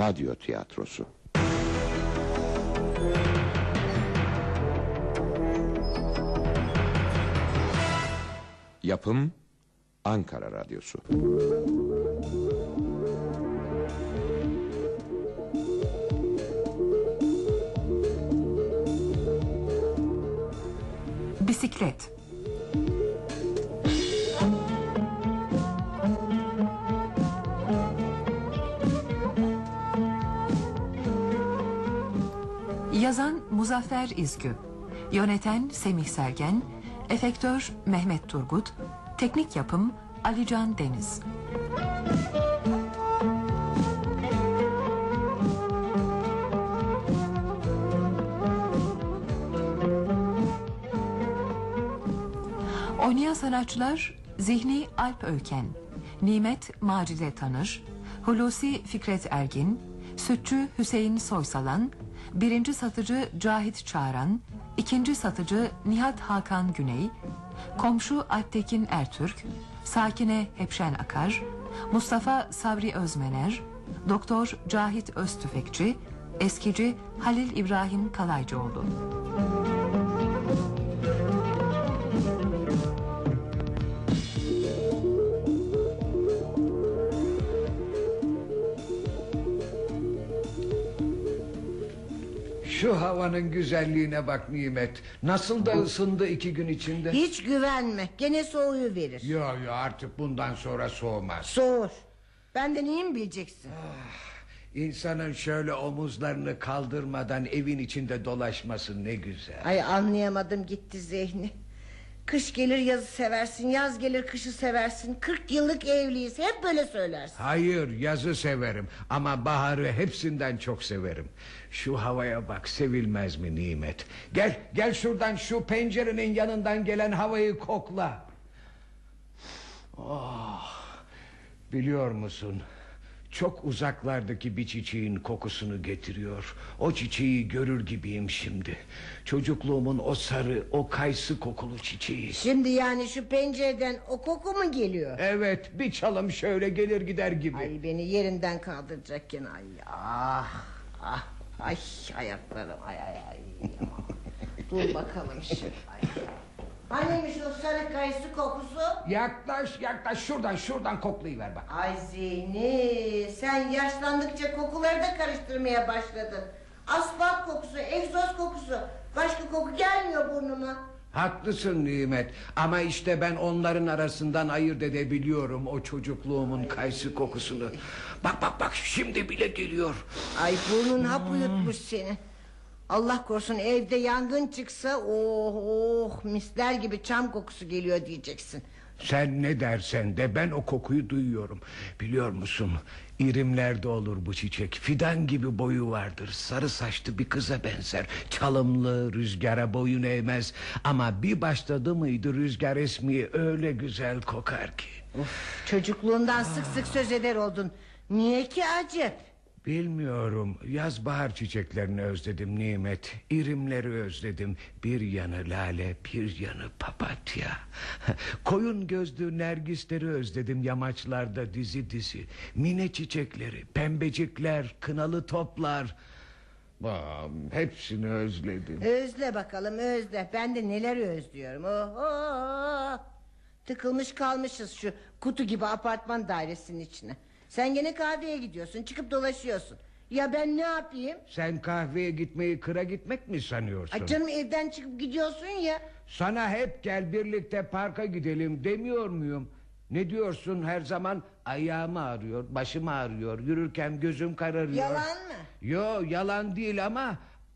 radyo tiyatrosu. Yapım Ankara Radyosu. Bisiklet. Yazan Muzaffer İzgü, yöneten Semih Sergen, efektör Mehmet Turgut, teknik yapım Alican Deniz. Oynayan sanatçılar: Zihni Alp Öken, Nimet Macide Tanır, Hulusi Fikret Ergin, Sütçü Hüseyin Soysalan, birinci satıcı Cahit Çağran, ikinci satıcı Nihat Hakan Güney, komşu Alptekin Ertürk, Sakine Hepşen Akar, Mustafa Sabri Özmener, Doktor Cahit Öztüfekçi, eskici Halil İbrahim Kalaycıoğlu. Şu havanın güzelliğine bak Nimet. Nasıl da ısındı 2 gün içinde. Hiç güvenme, gene soğuyu verir. Yo artık bundan sonra soğumaz. Soğur. Benden iyi mi bileceksin? İnsanın şöyle omuzlarını kaldırmadan evin içinde dolaşması ne güzel. Ay, anlayamadım gitti Zihni. Kış gelir yazı seversin, yaz gelir kışı seversin. 40 yıllık evliyiz, hep böyle söylersin. Hayır, yazı severim ama baharı hepsinden çok severim. Şu havaya bak, sevilmez mi Nimet? Gel şuradan, şu pencerenin yanından gelen havayı kokla. Oh, biliyor musun, çok uzaklardaki bir çiçeğin kokusunu getiriyor. O çiçeği görür gibiyim şimdi. Çocukluğumun o sarı, o kayısı kokulu çiçeği. Şimdi yani şu pencereden o koku mu geliyor? Evet, bir çalım şöyle gelir gider gibi. Ay, beni yerinden kaldıracakken ay. Ay ayaklarım ay. Dur bakalım şimdi. Haniymiş o sarı kayısı kokusu? Yaklaş şuradan koklayıver bak. Ay Zihni, sen yaşlandıkça kokuları da karıştırmaya başladın. Asfalt kokusu, egzoz kokusu, başka koku gelmiyor burnuma. Haklısın Nimet, ama işte ben onların arasından ayırt edebiliyorum o çocukluğumun kayısı kokusunu. Bak şimdi bile geliyor. Ay, burnun hap uyutmuş seni. Allah korusun evde yangın çıksa misler gibi çam kokusu geliyor diyeceksin. Sen ne dersen de ben o kokuyu duyuyorum. Biliyor musun, İrimlerde olur bu çiçek. Fidan gibi boyu vardır, sarı saçlı bir kıza benzer. Çalımlı, rüzgara boyun eğmez. Ama bir başladı mıydı rüzgar esmeye, öyle güzel kokar ki. Çocukluğundan sık sık söz eder oldun. Niye ki acep? Bilmiyorum, yaz bahar çiçeklerini özledim Nimet. İrimleri özledim. Bir yanı lale, bir yanı papatya. Koyun gözlü nergisleri özledim yamaçlarda dizi dizi. Mine çiçekleri, pembecikler, kınalı toplar. Hepsini özledim. Özle bakalım, özle. Ben de neler özlüyorum. Tıkılmış kalmışız şu kutu gibi apartman dairesinin içine. Sen gene kahveye gidiyorsun, çıkıp dolaşıyorsun. Ya ben ne yapayım? Sen kahveye gitmeyi kıra gitmek mi sanıyorsun? Ay canım, evden çıkıp gidiyorsun ya. Sana hep gel birlikte parka gidelim demiyor muyum? Ne diyorsun her zaman? Ayağım ağrıyor, başım ağrıyor, yürürken gözüm kararıyor. Yalan mı? Yo, yalan değil ama...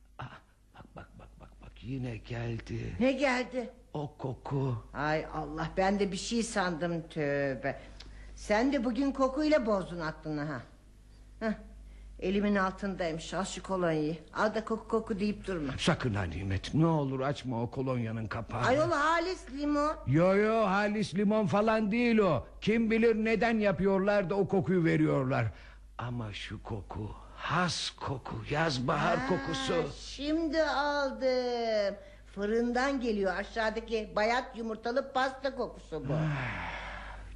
Bak yine geldi. Ne geldi? O koku. Ay Allah, ben de bir şey sandım, tövbe. Sen de bugün kokuyla bozdun aklını ha. Elimin altındaymış, al şu kolonyayı. Al da koku deyip durma. Sakın ha Nimet, ne olur açma o kolonyanın kapağını. Ayol, halis limon. Yo halis limon falan değil o. Kim bilir neden yapıyorlar da o kokuyu veriyorlar. Ama şu koku, has koku, yaz bahar kokusu. Şimdi aldım. Fırından geliyor aşağıdaki bayat yumurtalı pasta kokusu bu.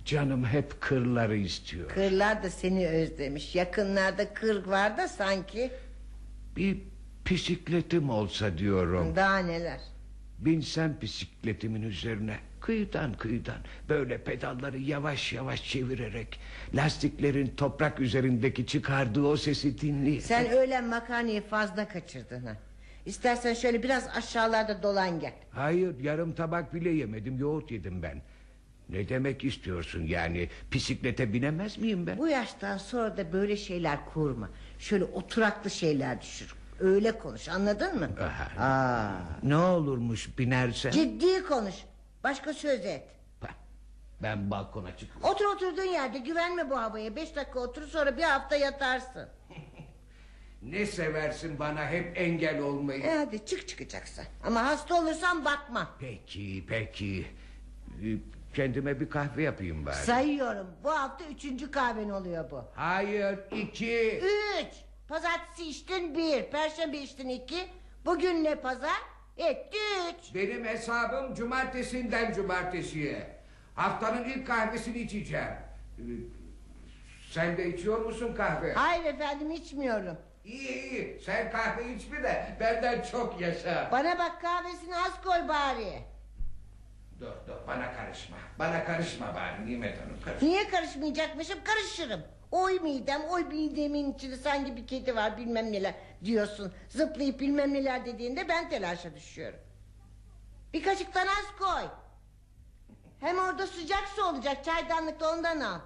Canım hep kırları istiyor. Kırlar da seni özlemiş. Yakınlarda kır var da sanki. Bir bisikletim olsa diyorum. Daha neler. Binsem bisikletimin üzerine kıyıdan böyle pedalları yavaş yavaş çevirerek lastiklerin toprak üzerindeki çıkardığı o sesi dinleyerek. Sen öğlen makarnayı fazla kaçırdın ha. İstersen şöyle biraz aşağılarda dolan gel. Hayır, yarım tabak bile yemedim, yoğurt yedim ben. Ne demek istiyorsun yani, bisiklete binemez miyim ben? Bu yaştan sonra da böyle şeyler kurma. Şöyle oturaklı şeyler düşür. Öyle konuş, anladın mı? Ne olurmuş binersen? Ciddi konuş. Başka söz et. Ben balkona çıkıyorum. Otur oturduğun yerde, güvenme bu havaya. 5 dakika otur, sonra bir hafta yatarsın. Ne seversin bana hep engel olmayı. Hadi çıkacaksan. Ama hasta olursan bakma. Peki. Kendime bir kahve yapayım bari. Sayıyorum, bu hafta 3. kahven oluyor bu. Hayır, 2. 3. Pazartesi içtin 1, Perşembe içtin 2. Bugün ne pazar? Etti 3. Benim hesabım cumartesinden cumartesiye. Haftanın ilk kahvesini içeceğim. Sen de içiyor musun kahve? Hayır efendim, içmiyorum. İyi, sen kahve içme de benden çok yaşa. Bana bak, kahvesini az koy bari. Dur bana karışma bari Nimet Hanım, karışma. Niye karışmayacakmışım? Karışırım. Oy midemin içinde sanki bir kedi var bilmem neler diyorsun. Zıplayıp bilmem neler dediğinde ben telaşa düşüyorum. Bir kaşıktan az koy. Hem orada sıcak su olacak, çaydanlıkta ondan al.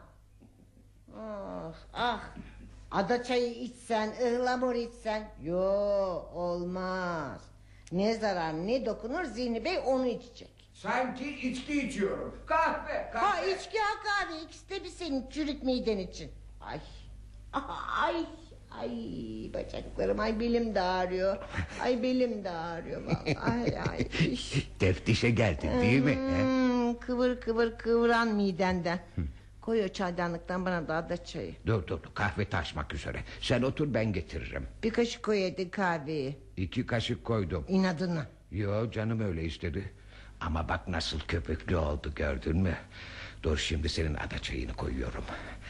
Ah. Ada çayı içsen, ıhlamur içsen. Yo, olmaz. Ne zarar ne dokunur, Zihni Bey onu içecek. Sanki içki içiyorum. Kahve. Ha, içki ha kahve, ikisi de bir senin çürük miden için. Ay bacaklarım, ay belim de ağrıyor. Ay belim de ağrıyor vallahi. Ay. Teftişe geldin değil mi? Kıvır kıvıran midenden. Koy o çaydanlıktan bana da ada çayı. Dur kahve taşmak üzere. Sen otur, ben getiririm. Bir kaşık koy hadi kahveyi. 2 kaşık koydum. İnadına. Yo, canım öyle istedi. Ama bak nasıl köpüklü oldu, gördün mü? Dur, şimdi senin ada çayını koyuyorum.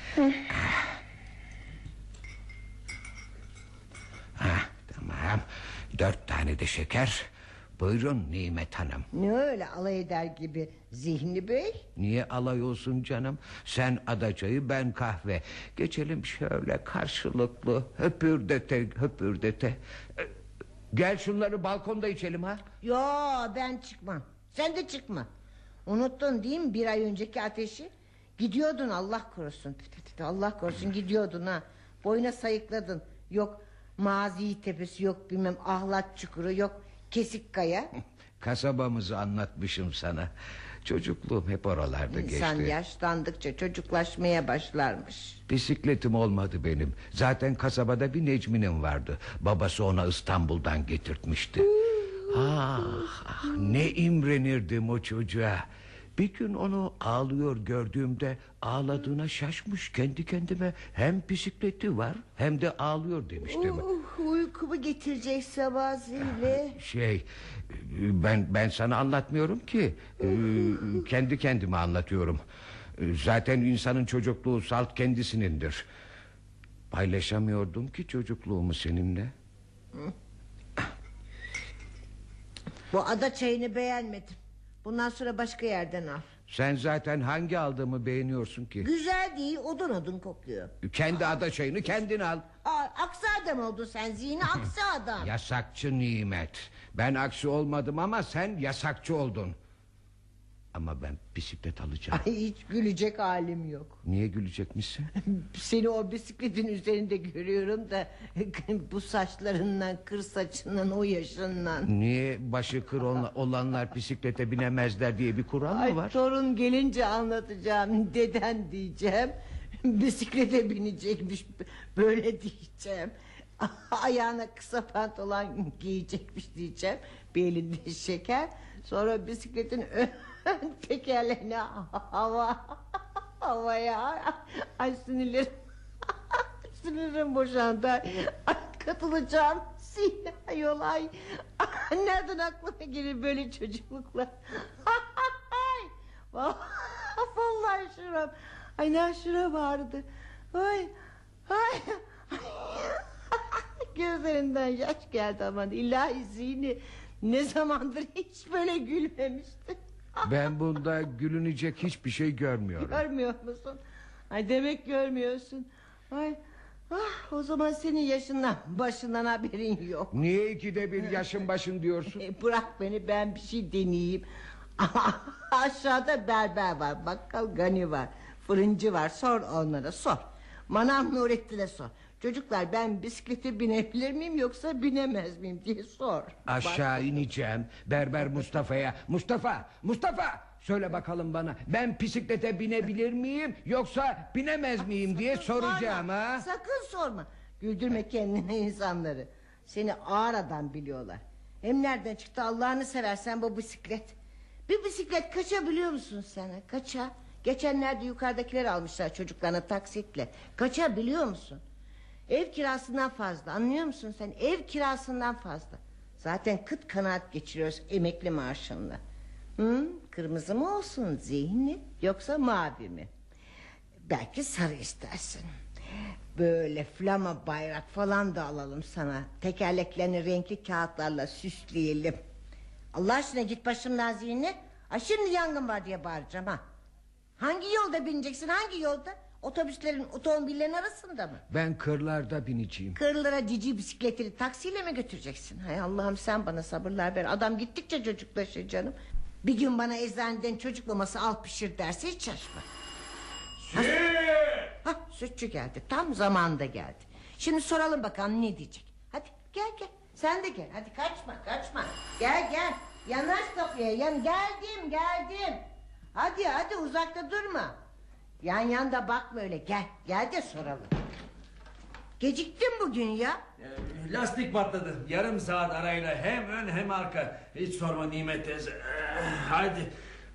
Tamam. 4 tane de şeker. Buyurun Nimet Hanım. Ne öyle alay eder gibi Zihni Bey? Niye alay olsun canım? Sen ada çayı, ben kahve. Geçelim şöyle karşılıklı, höpürdete. Gel şunları balkonda içelim ha. Yo, ben çıkmam. Sen de çıkma. Unuttun değil mi 1 ay önceki ateşi? Gidiyordun, Allah korusun. Allah korusun, gidiyordun ha. Boyuna sayıkladın. Yok Mazi Tepesi, yok bilmem Ahlat Çukuru, yok Kesikkaya. Kasabamızı anlatmışım sana. Çocukluğum hep oralarda geçti. İnsan yaşlandıkça çocuklaşmaya başlarmış. Bisikletim olmadı benim. Zaten kasabada bir Necmi'nin vardı. Babası ona İstanbul'dan getirtmişti. Ne imrenirdim o çocuğa. Bir gün onu ağlıyor gördüğümde ağladığına şaşmış kendi kendime. Hem bisikleti var hem de ağlıyor demiştim. Uykumu getirecek sabah zili. Ben sana anlatmıyorum ki. Kendi kendime anlatıyorum. Zaten insanın çocukluğu salt kendisinindir. Paylaşamıyordum ki çocukluğumu seninle. Bu ada çayını beğenmedim. Bundan sonra başka yerden al. Sen zaten hangi aldığımı beğeniyorsun ki? Güzel değil, odun kokuyor. Kendi ada çayını kendin al. Aksi adam oldun sen Zihni, aksi adam. Yasakçı Nimet. Ben aksi olmadım ama sen yasakçı oldun. Ama ben bisiklet alacağım. Ay, hiç gülecek halim yok. Niye gülecekmişsin? Seni o bisikletin üzerinde görüyorum da bu saçlarından, kır saçından, o yaşından. Niye başı kır olanlar bisiklete binemezler diye bir kural mı var? Torun gelince anlatacağım, deden diyeceğim. Bisiklete binecekmiş, böyle diyeceğim. Ayağına kısa pantolon giyecekmiş diyeceğim. Bir elinde şeker. Sonra bisikletin ön tekerleğine havaya. Ay sinirim boşandı. Ay, katılacağım. Yol ay. Nereden aklıma gelir böyle çocukluklar? Vallahi şuna Allah'ım. Ay naşıra vardı. Ay. Ay. Gözlerinden yaş geldi aman ilahi Zihni. Ne zamandır hiç böyle gülmemişti. Ben bunda gülünecek hiçbir şey görmüyorum. Görmüyor musun? Ay demek görmüyorsun. Ay. Ah, o zaman senin yaşından başından haberin yok. Niye ikide bir yaşın başın diyorsun? Bırak beni, ben bir şey deneyeyim. Aşağıda berber var, bakkal Gani var, fırıncı var, sor onlara, sor. Manav Nurettin'e sor. Çocuklar, ben bisiklete binebilir miyim yoksa binemez miyim diye sor. Aşağı ineceğim berber Mustafa'ya. Mustafa söyle bakalım bana, ben bisiklete binebilir miyim yoksa binemez miyim diye soracağım. Sorma, sakın sorma. Güldürme kendine insanları. Seni ağır adam biliyorlar. Hem nereden çıktı Allah'ını seversen bu bisiklet? Bir bisiklet kaça biliyor musun sen? Kaça? Geçenlerde yukarıdakiler almışlar çocuklarına taksitle. Kaça biliyor musun? Ev kirasından fazla, anlıyor musun sen? Ev kirasından fazla. Zaten kıt kanaat geçiriyoruz emekli maaşınla. Kırmızı mı olsun Zihni, yoksa mavi mi? Belki sarı istersin. Böyle flama bayrak falan da alalım sana. Tekerleklerini renkli kağıtlarla süsleyelim. Allah aşkına git başımdan Zihni. Ay şimdi yangın var diye bağıracağım ha. Hangi yolda bineceksin, hangi yolda? Otobüslerin, otomobillerin arasında mı? Ben kırlarda bineceğim. Kırlara cici bisikletini taksiyle mi götüreceksin? Hay Allah'ım, sen bana sabırlar ver. Adam gittikçe çocuklaşır canım. Bir gün bana eczaneden çocuk maması al pişir derse hiç şaşma. Sütçü geldi, tam zamanında geldi. Şimdi soralım bakalım ne diyecek. Hadi gel, sen de gel. Hadi kaçma. Gel, yanaş kapıya, geldim. Hadi uzakta durma. Yan yanda bakma öyle, gel de soralım. Geciktin bugün ya. Lastik patladı. Yarım saat arayla hem ön hem arka. Hiç sorma Nimet teyze. Hadi.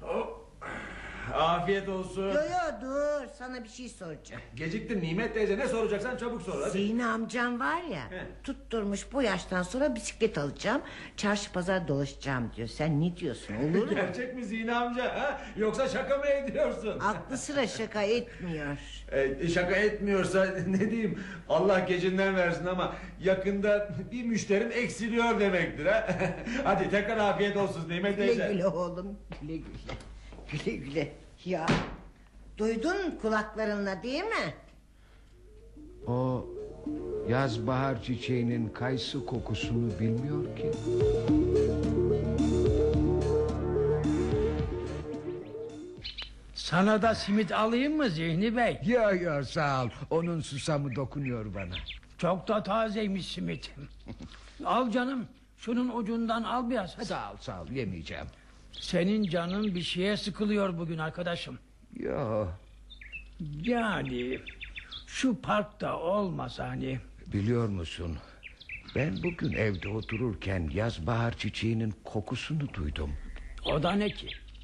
Afiyet olsun. Yo dur, sana bir şey soracağım. Geciktin Nimet teyze, ne soracaksan çabuk sor hadi. Zihni amcam var ya, tutturmuş bu yaştan sonra bisiklet alacağım, çarşı pazar dolaşacağım diyor. Sen ne diyorsun, olur mu? Gerçek mi Zihni amca ha? Yoksa şaka mı ediyorsun? Aklı sıra şaka etmiyor. Şaka etmiyorsa ne diyeyim, Allah gecinden versin ama yakında bir müşterim eksiliyor demektir ha. Hadi tekrar afiyet olsun Nimet teyze. Güle oğlum, güle. Ya duydun kulaklarınla değil mi? O yaz bahar çiçeğinin kayısı kokusunu bilmiyor ki. Sana da simit alayım mı Zihni Bey? Ya sağ ol, onun susamı dokunuyor bana. Çok da tazeymiş simit. Al canım, şunun ucundan al biraz. Hadi. Sağ ol, yemeyeceğim. Senin canın bir şeye sıkılıyor bugün arkadaşım. Yo. Yani şu parkta olmasa hani. Biliyor musun, ben bugün evde otururken yaz bahar çiçeğinin kokusunu duydum. O da ne ki?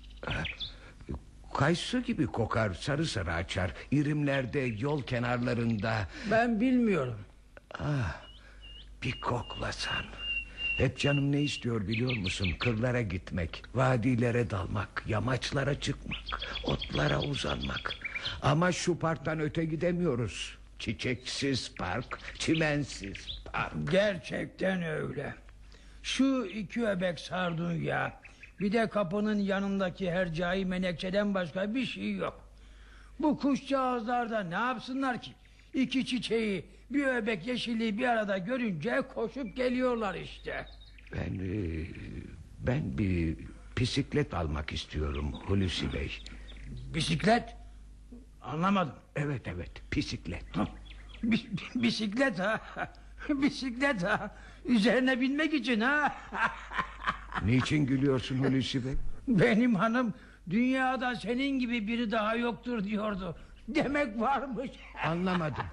Kayısı gibi kokar, sarı sarı açar, irimlerde, yol kenarlarında. Ben bilmiyorum. Bir koklasan. Hep canım ne istiyor biliyor musun? Kırlara gitmek, vadilere dalmak, yamaçlara çıkmak, otlara uzanmak. Ama şu parktan öte gidemiyoruz. Çiçeksiz park, çimensiz park. Gerçekten öyle. Şu iki öbek sardunya, bir de kapının yanındaki hercai menekşeden başka bir şey yok. Bu kuşcağızlar da ne yapsınlar ki? İki çiçeği, bir öbek yeşilliği bir arada görünce koşup geliyorlar işte. Ben bir bisiklet almak istiyorum Hulusi Bey. Bisiklet? Anlamadım. Evet, bisiklet. Bisiklet ha? Bisiklet ha? Üzerine binmek için ha? Niçin gülüyorsun Hulusi Bey? Benim hanım dünyada senin gibi biri daha yoktur diyordu. Demek varmış. Anlamadım.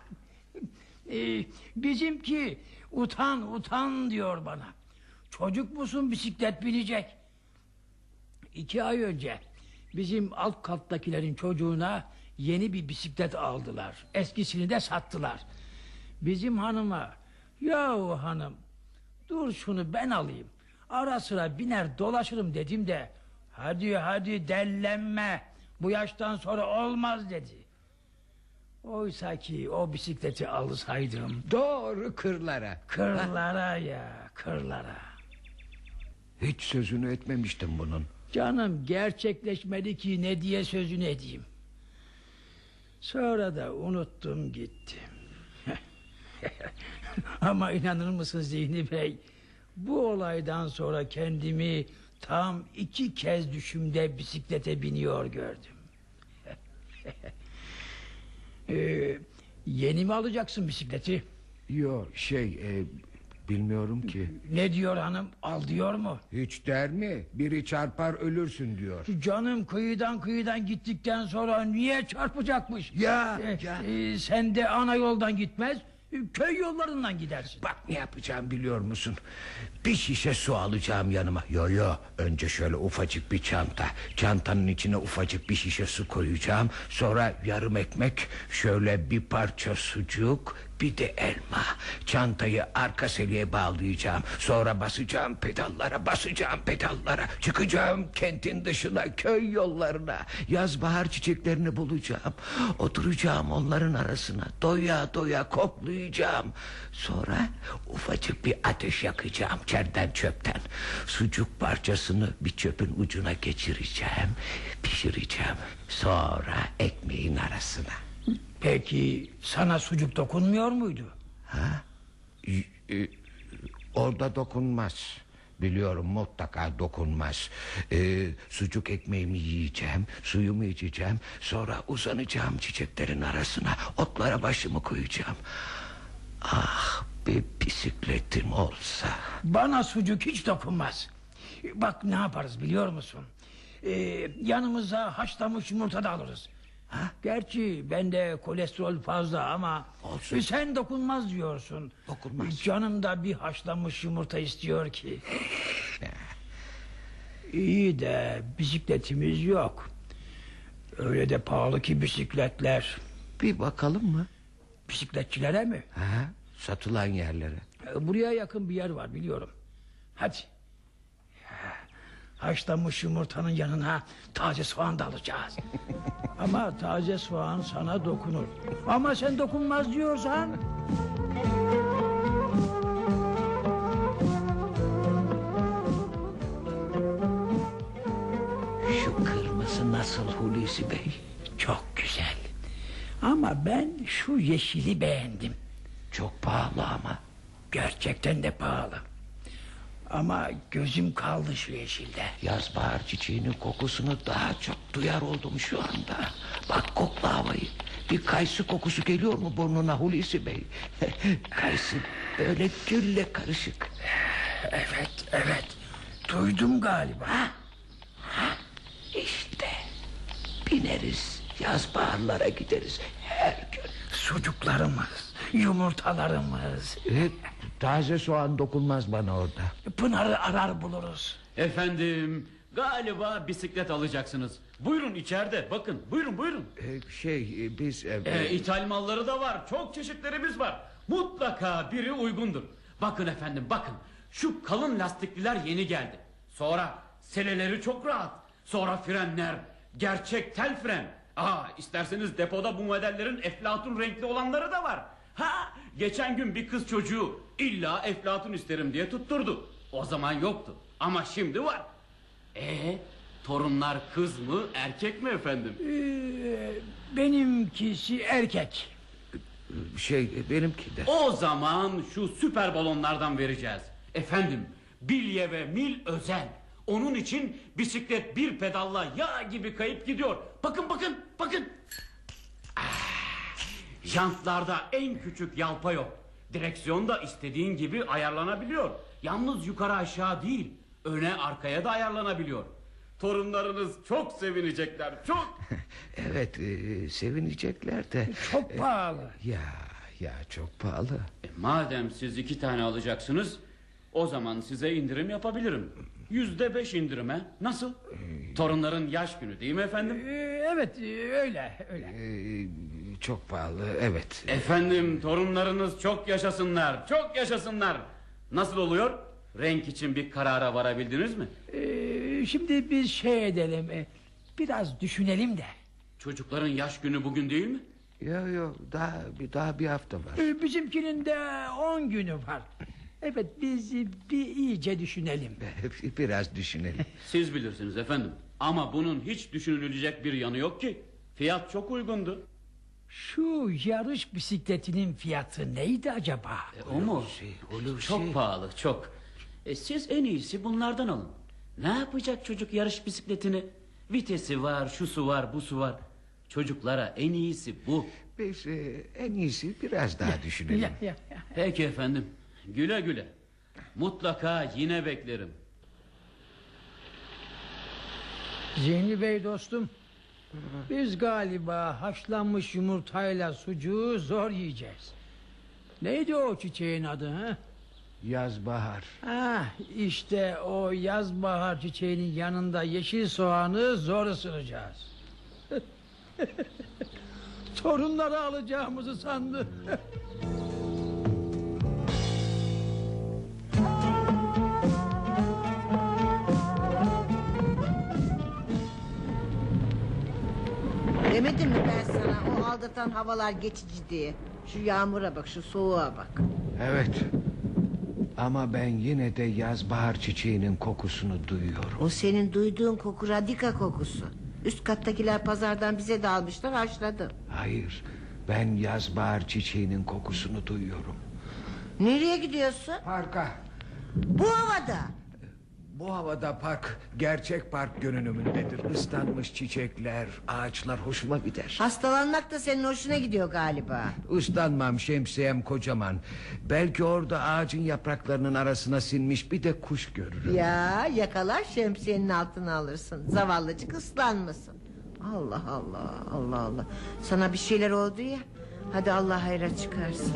Bizimki utan diyor bana. Çocuk musun bisiklet binecek? 2 ay önce bizim alt kattakilerin çocuğuna yeni bir bisiklet aldılar. Eskisini de sattılar. Bizim hanıma, yahu hanım dur şunu ben alayım, ara sıra biner dolaşırım dedim de hadi dellenme, Bu yaştan sonra olmaz dedi. Oysa ki o bisikleti alsaydım. Doğru kırlara. Kırlara ya, kırlara. Hiç sözünü etmemiştim bunun. Canım, gerçekleşmedi ki ne diye sözünü edeyim. Sonra da unuttum gitti. Ama inanır mısın Zihni Bey, bu olaydan sonra kendimi tam 2 kez düşümde bisiklete biniyor gördüm. Yeni mi alacaksın bisikleti? Yok bilmiyorum ki. Ne diyor hanım, al diyor mu? Hiç der mi? Biri çarpar ölürsün diyor. Canım, kıyıdan gittikten sonra niye çarpacakmış? Ya. Sen de ana yoldan gitmez, köy yollarından gidersin. Bak ne yapacağım biliyor musun? Bir şişe su alacağım yanıma. Yo önce şöyle ufacık bir çanta. Çantanın içine ufacık bir şişe su koyacağım. Sonra yarım ekmek, şöyle bir parça sucuk, bir de elma. Çantayı arka seliğe bağlayacağım. Sonra basacağım pedallara. Çıkacağım kentin dışına, köy yollarına. Yaz bahar çiçeklerini bulacağım. Oturacağım onların arasına. Doya doya koklayacağım. Sonra ufacık bir ateş yakacağım çerden çöpten. Sucuk parçasını bir çöpün ucuna geçireceğim. Pişireceğim. Sonra ekmeğin arasına. Peki sana sucuk dokunmuyor muydu? Orada dokunmaz. Biliyorum, mutlaka dokunmaz. Sucuk ekmeğimi yiyeceğim, suyumu içeceğim. Sonra uzanacağım çiçeklerin arasına. Otlara başımı koyacağım. Ah, bir bisikletim olsa. Bana sucuk hiç dokunmaz. Bak ne yaparız biliyor musun? Yanımıza haşlanmış yumurta da alırız. Gerçi bende kolesterol fazla ama olsun. Sen dokunmaz diyorsun. Dokunmaz. Canım da bir haşlanmış yumurta istiyor ki. İyi de bisikletimiz yok. Öyle de pahalı ki bisikletler. Bir bakalım mı? Bisikletçilere mi? Satılan yerlere. Buraya yakın bir yer var biliyorum. Hadi. Haşlanmış yumurtanın yanına taze soğan da alacağız. Ama taze soğan sana dokunur. Ama sen dokunmaz diyorsan... Şu kırmızı nasıl Hulusi Bey? Çok güzel. Ama ben şu yeşili beğendim. Çok pahalı ama. Gerçekten de pahalı. Ama gözüm kaldı şu yeşilde. Yaz bahar çiçeğinin kokusunu daha çok duyar oldum şu anda. Bak, kokla havayı. Bir kayısı kokusu geliyor mu burnuna Hulusi Bey? Kayısı böyle gülle karışık. Evet. Duydum galiba. İşte bineriz, yaz baharlara gideriz her gün. Sucuklarımız, yumurtalarımız. Taze soğan dokunmaz bana orada. Pınar'ı arar buluruz. Efendim, galiba bisiklet alacaksınız. Buyurun içeride, bakın, buyurun. Biz... İthal malları da var, çok çeşitlerimiz var. Mutlaka biri uygundur. Bakın efendim, bakın. Şu kalın lastikliler yeni geldi. Sonra seleleri çok rahat. Sonra frenler, gerçek tel fren. İsterseniz depoda bu modellerin eflatun renkli olanları da var. Geçen gün bir kız çocuğu illa eflatun isterim diye tutturdu. O zaman yoktu ama şimdi var. Torunlar kız mı erkek mi efendim? Benimkisi erkek. Benimki de. O zaman şu süper balonlardan vereceğiz. Efendim, bilye ve mil özel. Onun için bisiklet bir pedalla yağ gibi kayıp gidiyor. Bakın. Jantlarda en küçük yalpa yok. Direksiyon da istediğin gibi ayarlanabiliyor. Yalnız yukarı aşağı değil, öne arkaya da ayarlanabiliyor. Torunlarınız çok sevinecekler, çok. Evet, sevinecekler de. Çok pahalı. Ya çok pahalı. Madem siz 2 tane alacaksınız, o zaman size indirim yapabilirim. %5 indirime. Nasıl? Torunların yaş günü değil mi efendim? Evet, öyle. Çok pahalı, evet. Efendim, torunlarınız çok yaşasınlar. Nasıl oluyor? Renk için bir karara varabildiniz mi? Şimdi biz edelim. biraz düşünelim de. Çocukların yaş günü bugün değil mi? Yok daha bir hafta var. Bizimkinin de 10 günü var. Evet, biz bir iyice düşünelim. Biraz düşünelim. Siz bilirsiniz efendim. Ama bunun hiç düşünülecek bir yanı yok ki. Fiyat çok uygundu. Şu yarış bisikletinin fiyatı neydi acaba? O mu? Çok pahalı, çok. Siz en iyisi bunlardan alın. Ne yapacak çocuk yarış bisikletini? Vitesi var, şusu var, busu var. Çocuklara en iyisi bu. Biz en iyisi biraz daha düşünelim. Peki efendim. Güle güle. Mutlaka yine beklerim. Zihni Bey dostum, biz galiba haşlanmış yumurtayla sucuğu zor yiyeceğiz. Neydi o çiçeğin adı ha? Yazbahar. İşte o yazbahar çiçeğinin yanında yeşil soğanı zor ısıracağız. Torunları alacağımızı sandı. Demedim mi ben sana o aldatan havalar geçici diye? Şu yağmura bak, şu soğuğa bak. Evet. Ama ben yine de yazbahar çiçeğinin kokusunu duyuyorum. O senin duyduğun koku radika kokusu. Üst kattakiler pazardan bize de almışlar, haşladım. Hayır, ben yazbahar çiçeğinin kokusunu duyuyorum. Nereye gidiyorsun? Parka. Bu havada. Bu havada park gerçek park görünümündedir. Islanmış çiçekler, ağaçlar hoşuma gider. Hastalanmak da senin hoşuna gidiyor galiba. Islanmam, şemsiyem kocaman. Belki orada ağacın yapraklarının arasına sinmiş bir de kuş görürüm. Ya yakalar şemsiyenin altına alırsın. Zavallıcık ıslanmasın. Allah Allah, Allah Allah. Sana bir şeyler oldu ya. Hadi Allah hayra çıkarsın.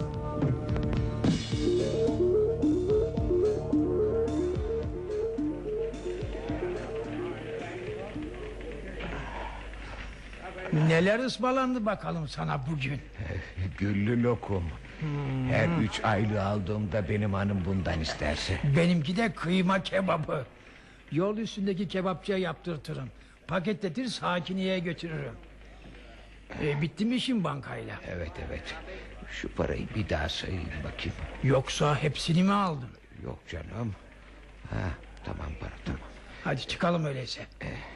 Neler ısmarlandı bakalım sana bugün? Güllü lokum. Her 3 aylığı aldığımda benim hanım bundan isterse. Benimki de kıyma kebabı. Yol üstündeki kebapçıya yaptırtırım. Paketletir Sakiniye'ye götürürüm. Bitti mi işin bankayla? Evet. Şu parayı bir daha sayayım bakayım. Yoksa hepsini mi aldın? Yok canım. Tamam para tamam. Hadi çıkalım öyleyse.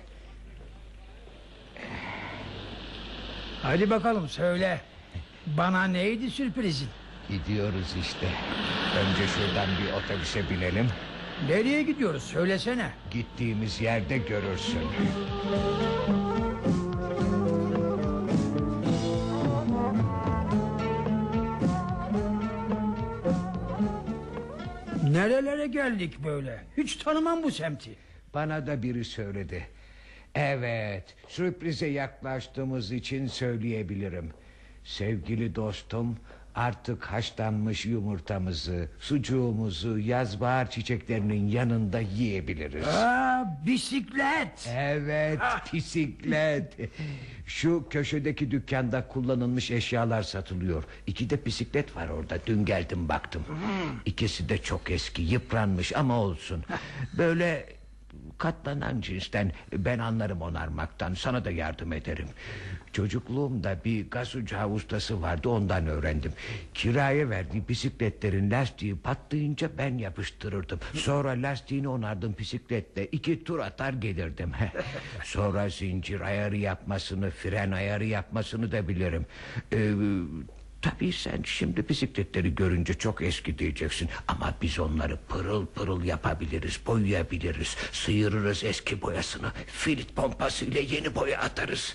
Hadi bakalım söyle. Bana neydi sürprizin? Gidiyoruz işte. Önce şuradan bir otobüse binelim. Nereye gidiyoruz söylesene. Gittiğimiz yerde görürsün. Nerelere geldik böyle? Hiç tanımam bu semti. Bana da biri söyledi. Evet, sürprize yaklaştığımız için söyleyebilirim. Sevgili dostum, artık haşlanmış yumurtamızı, sucuğumuzu yazbahar çiçeklerinin yanında yiyebiliriz. Bisiklet. Evet, bisiklet. Şu köşedeki dükkanda kullanılmış eşyalar satılıyor. 2 de bisiklet var orada. Dün geldim baktım. İkisi de çok eski, yıpranmış ama olsun. Böyle katlanan cinsten. Ben anlarım onarmaktan. Sana da yardım ederim. Çocukluğumda bir gaz ocağı ustası vardı, ondan öğrendim. Kiraya verdiği bisikletlerin lastiği patlayınca ben yapıştırırdım. Sonra lastiğini onardım bisikletle. 2 tur atar gelirdim. Sonra zincir ayarı yapmasını, fren ayarı yapmasını da bilirim. Tabii sen şimdi bisikletleri görünce çok eski diyeceksin. Ama biz onları pırıl pırıl yapabiliriz, boyayabiliriz. Sıyırırız eski boyasını. Filit pompasıyla yeni boya atarız.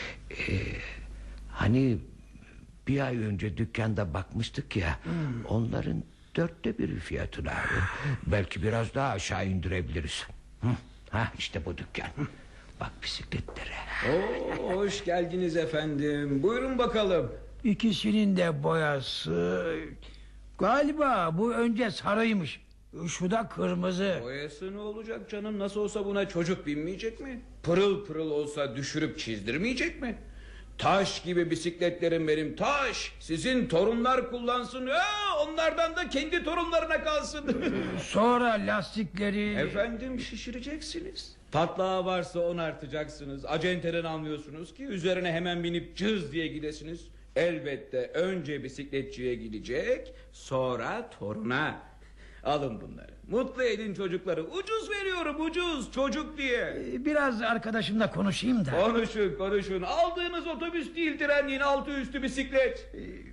Hani bir ay önce dükkanda bakmıştık ya. Onların 1/4 fiyatına. Belki biraz daha aşağı indirebiliriz. İşte bu dükkan. Bak bisikletlere. Hoş geldiniz efendim. Buyurun bakalım. İkisinin de boyası. Galiba bu önce sarıymış. Şu da kırmızı. Boyası ne olacak canım? Nasıl olsa buna çocuk binmeyecek mi? Pırıl pırıl olsa düşürüp çizdirmeyecek mi? Taş gibi bisikletlerim benim, taş. Sizin torunlar kullansın. Onlardan da kendi torunlarına kalsın. Sonra lastikleri... Efendim, şişireceksiniz. Patlağı varsa onartacaksınız. Acenteden almıyorsunuz ki üzerine hemen binip cız diye gidesiniz. Elbette önce bisikletçiye gidecek, sonra toruna. Alın bunları. Mutlu edin çocukları. Ucuz veriyorum, ucuz, çocuk diye. Biraz arkadaşımla konuşayım da. Konuşun. Aldığınız otobüs değil, trenliğin altı üstü bisiklet.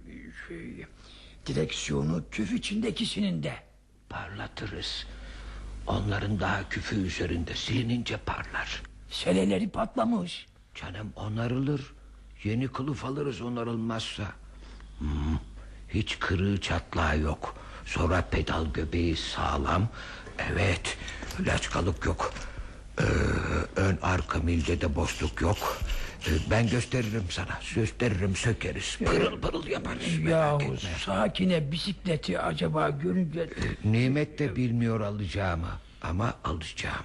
Direksiyonu küf içindekisinin de. Parlatırız. Onların daha küfü üzerinde silinince parlar. Seleleri patlamış. Canım onarılır. Yeni kılıf alırız onarılmazsa. Hiç kırığı çatlağı yok. Sonra pedal göbeği sağlam. Evet, laçkalık yok. Ön arka milcede boşluk yok. Ben gösteririm sana. Gösteririm, sökeriz. Pırıl pırıl yaparız. Yahu Sakine bisikleti acaba görünce... Nimet de bilmiyor alacağımı. Ama alacağım.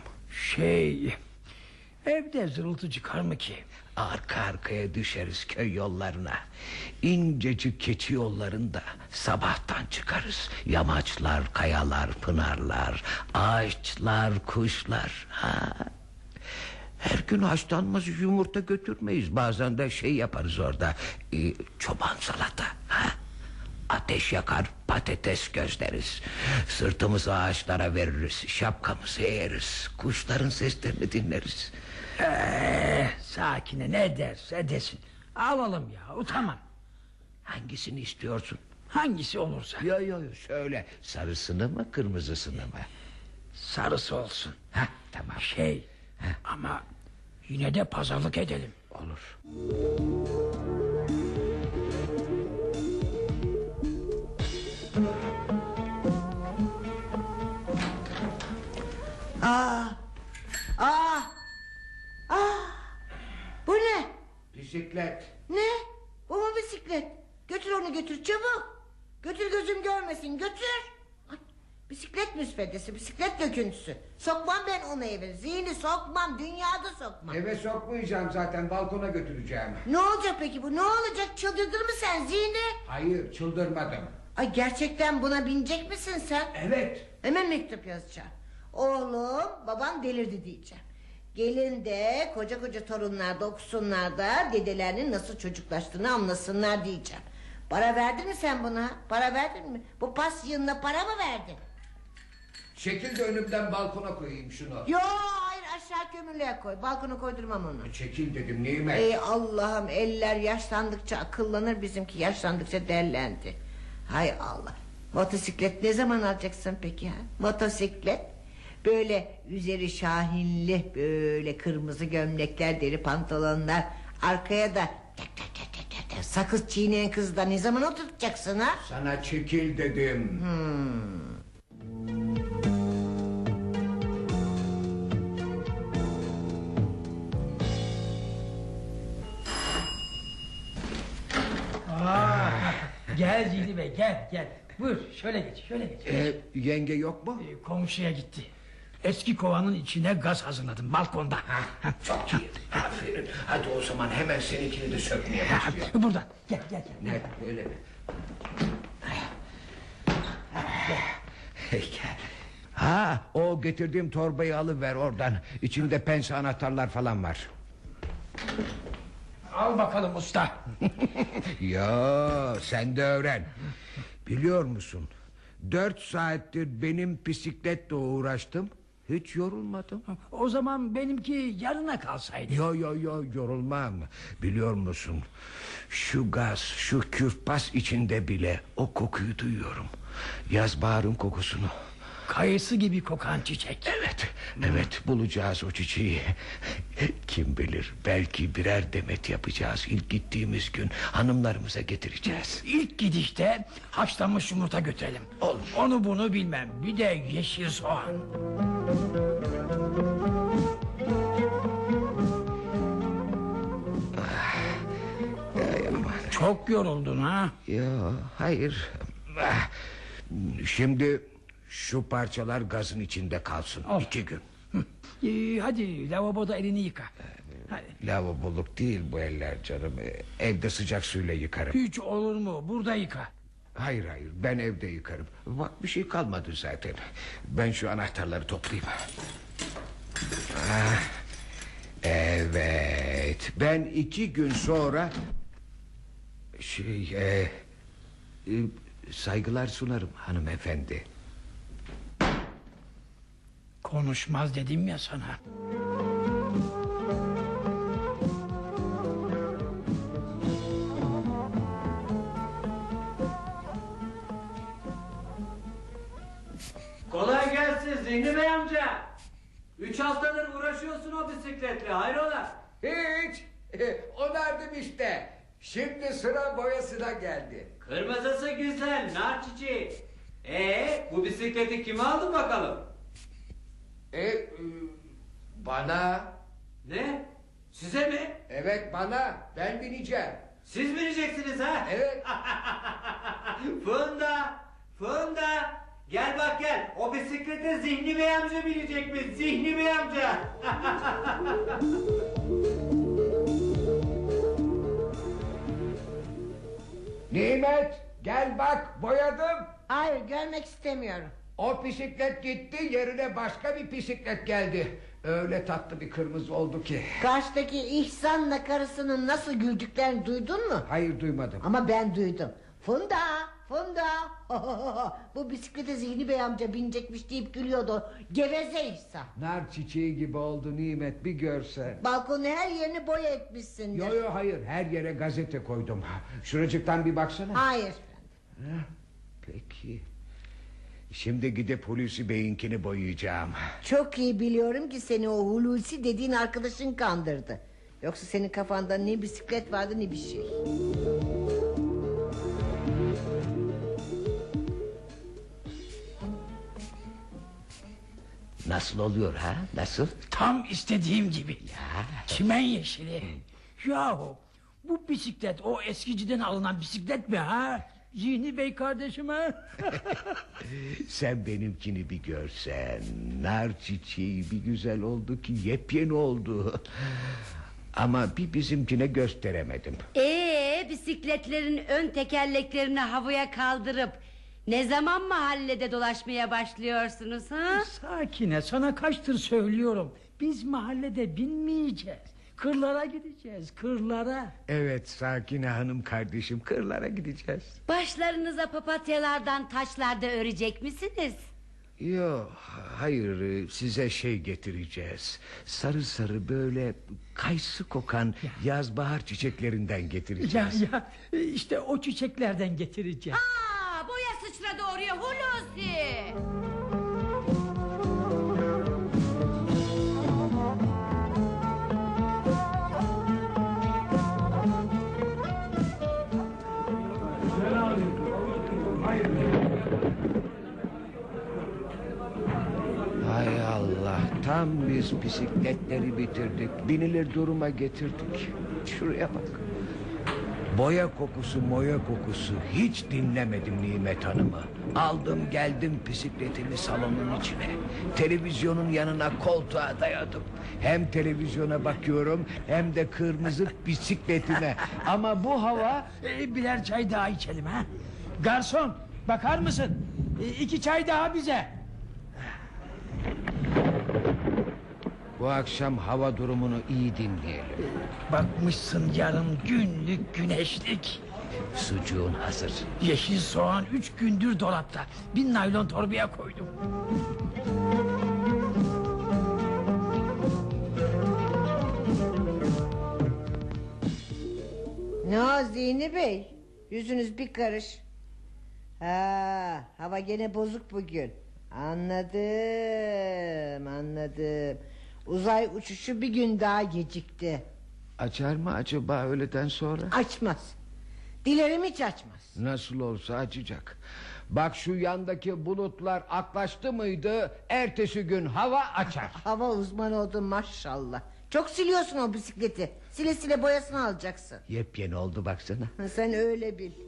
Evde zırıltı çıkar mı ki? Arka arkaya düşeriz köy yollarına. İncecik keçi yollarında sabahtan çıkarız. Yamaçlar, kayalar, pınarlar, ağaçlar, kuşlar. Her gün haşlanmaz yumurta götürmeyiz. Bazen de yaparız orada. Çoban salata. Ateş yakar, patates gözleriz. Sırtımızı ağaçlara veririz. Şapkamızı eğeriz. Kuşların seslerini dinleriz. Sakine ne derse desin. Alalım ya, tamam. Hangisini istiyorsun? Hangisi olursa. Yo söyle. Sarısını mı kırmızısını mı? Sarısı olsun. Tamam. Ama yine de pazarlık edelim. Olur. Bu ne? Bisiklet. Ne? Bu mu bisiklet? Götür onu, götür çabuk. Götür, gözüm görmesin, götür. Ay, bisiklet müspedesi, bisiklet döküntüsü. Sokmam ben onu eve. Zihni sokmam, dünyada sokmam. Eve sokmayacağım zaten, balkona götüreceğim. Ne olacak peki bu? Ne olacak? Çıldırdın mı sen Zihni? Hayır, çıldırmadım. Ay, gerçekten buna binecek misin sen? Evet. Hemen mektup yazacağım. Oğlum, baban delirdi diyeceğim. Gelin de koca koca torunlar da okusunlar da dedelerinin nasıl çocuklaştığını anlasınlar diyeceğim. Para verdin mi sen buna? Para verdin mi? Bu pas yığınına para mı verdin? Çekil de önümden, balkona koyayım şunu. Yo, hayır, aşağı kömürlüğe koy. Balkona koydurmam onu. Çekil dedim, Nimet. Ey Allah'ım, eller yaşlandıkça akıllanır, bizimki yaşlandıkça derlendi. Hay Allah. Motosiklet ne zaman alacaksın peki ha? Motosiklet. Böyle üzeri şahinli, böyle kırmızı gömlekler, deri pantolonlar, arkaya da sakız çiğneyen kızda ne zaman oturtacaksın ha? Sana çekil dedim. Gel Zihni Bey, gel. Buyur, şöyle geç. Yenge yok mu? Komşuya gitti. Eski kovanın içine gaz hazırladım balkonda. Çok iyi, aferin. Hadi o zaman hemen seninkini de sökmeye başlayalım. Buradan, gel. Ne, öyle mi? O getirdiğim torbayı alıver oradan. İçinde pense, anahtarlar falan var. Al bakalım usta. Ya sen de öğren. Biliyor musun, 4 saattir benim bisikletle uğraştım, hiç yorulmadım. O zaman benimki yarına kalsaydı. Yo yorulmam. Biliyor musun, şu gaz, şu kürpas içinde bile o kokuyu duyuyorum. Yaz baharın kokusunu. Kayısı gibi kokan çiçek. Evet, bulacağız o çiçeği. Kim bilir, belki birer demet yapacağız. İlk gittiğimiz gün hanımlarımıza getireceğiz. İlk gidişte haşlanmış yumurta götürelim. Olur. Onu bunu bilmem. Bir de yeşil soğan. Çok yoruldun ha? Ya hayır. Şimdi şu parçalar gazın içinde kalsın. 2 gün. Hadi lavaboda elini yıka. Lavaboluk değil bu eller canım. Evde sıcak suyla yıkarım. Hiç olur mu? Burada yıka. Hayır ben evde yıkarım. Bak bir şey kalmadı zaten. Ben şu anahtarları toplayayım. Evet. Ben 2 gün sonra saygılar sunarım hanımefendi. Konuşmaz dedim ya sana. Kolay gelsin Zihni Bey amca. 3 haftadır uğraşıyorsun o bisikletle, hayrola? Hiç. Onardım işte. Şimdi sıra boyasına geldi. Kırmızısı güzel, nar çiçeği. Bu bisikleti kime aldın bakalım? Bana. Ne? Size mi? Evet bana. Ben bineceğim. Siz bineceksiniz ha? Evet. Funda. Gel bak gel. O bisiklete Zihni Bey amca binecekmiş. Zihni Bey amca. Nimet gel bak boyadım. Hayır, görmek istemiyorum. O bisiklet gitti, yerine başka bir bisiklet geldi. Öyle tatlı bir kırmızı oldu ki. Karşıdaki İhsan'la karısının nasıl güldüklerini duydun mu? Hayır duymadım. Ama ben duydum. Funda. Bu bisiklete Zihni Bey amca binecekmiş deyip gülüyordu. Geveze İhsan. Nar çiçeği gibi oldu Nimet, bir görsen. Balkonun her yerini boya etmişsindir. Yo hayır, her yere gazete koydum. Şuracıktan bir baksana. Hayır. Peki. Şimdi gidip Hulusi Bey'inkini boyayacağım. Çok iyi biliyorum ki seni o Hulusi dediğin arkadaşın kandırdı. Yoksa senin kafanda ne bisiklet vardı ne bir şey. Nasıl oluyor ha? Nasıl? Tam istediğim gibi. Çimen yeşili. Yahu bu bisiklet o eskiciden alınan bisiklet mi ha? Zihni Bey kardeşim ha? Sen benimkini bir görsen. Nar çiçeği bir güzel oldu ki yepyeni oldu. Ama bir bizimkine gösteremedim. Bisikletlerin ön tekerleklerini havaya kaldırıp ne zaman mahallede dolaşmaya başlıyorsunuz ha? Sakine, sana kaçtır söylüyorum. Biz mahallede binmeyeceğiz. Kırlara gideceğiz, kırlara. Evet Sakine hanım kardeşim, kırlara gideceğiz. Başlarınıza papatyalardan taçlarda örecek misiniz? Yok hayır, size şey getireceğiz. Sarı sarı böyle kayısı kokan yaz bahar çiçeklerinden getireceğiz. İşte o çiçeklerden getireceğim. Boya sıçradı oraya Hulusi. Hay Allah, tam biz bisikletleri bitirdik, binilir duruma getirdik. Şuraya bak. Boya kokusu moya kokusu, hiç dinlemedim Nimet Hanım'ı. Aldım geldim bisikletimi salonun içine. Televizyonun yanına koltuğa dayadım. Hem televizyona bakıyorum hem de kırmızı bisikletime. Ama bu hava... Birer çay daha içelim ha. Garson, bakar mısın? 2 çay daha bize. Bu akşam hava durumunu iyi dinleyelim. Bakmışsın yarın günlük güneşlik. Sucuğun hazır. Yeşil soğan 3 gündür dolapta. Bir naylon torbaya koydum. Ne o Zihni Bey? Yüzünüz bir karış. Hava gene bozuk bugün. Anladım. Uzay uçuşu bir gün daha gecikti. Açar mı acaba öğleden sonra? Açmaz. Dilerim hiç açmaz. Nasıl olsa açacak. Bak şu yandaki bulutlar aklaştı mıydı, ertesi gün hava açar. Hava uzmanı oldun maşallah. Çok siliyorsun o bisikleti. Sile sile boyasını alacaksın. Yepyeni oldu baksana. Sen öyle bil.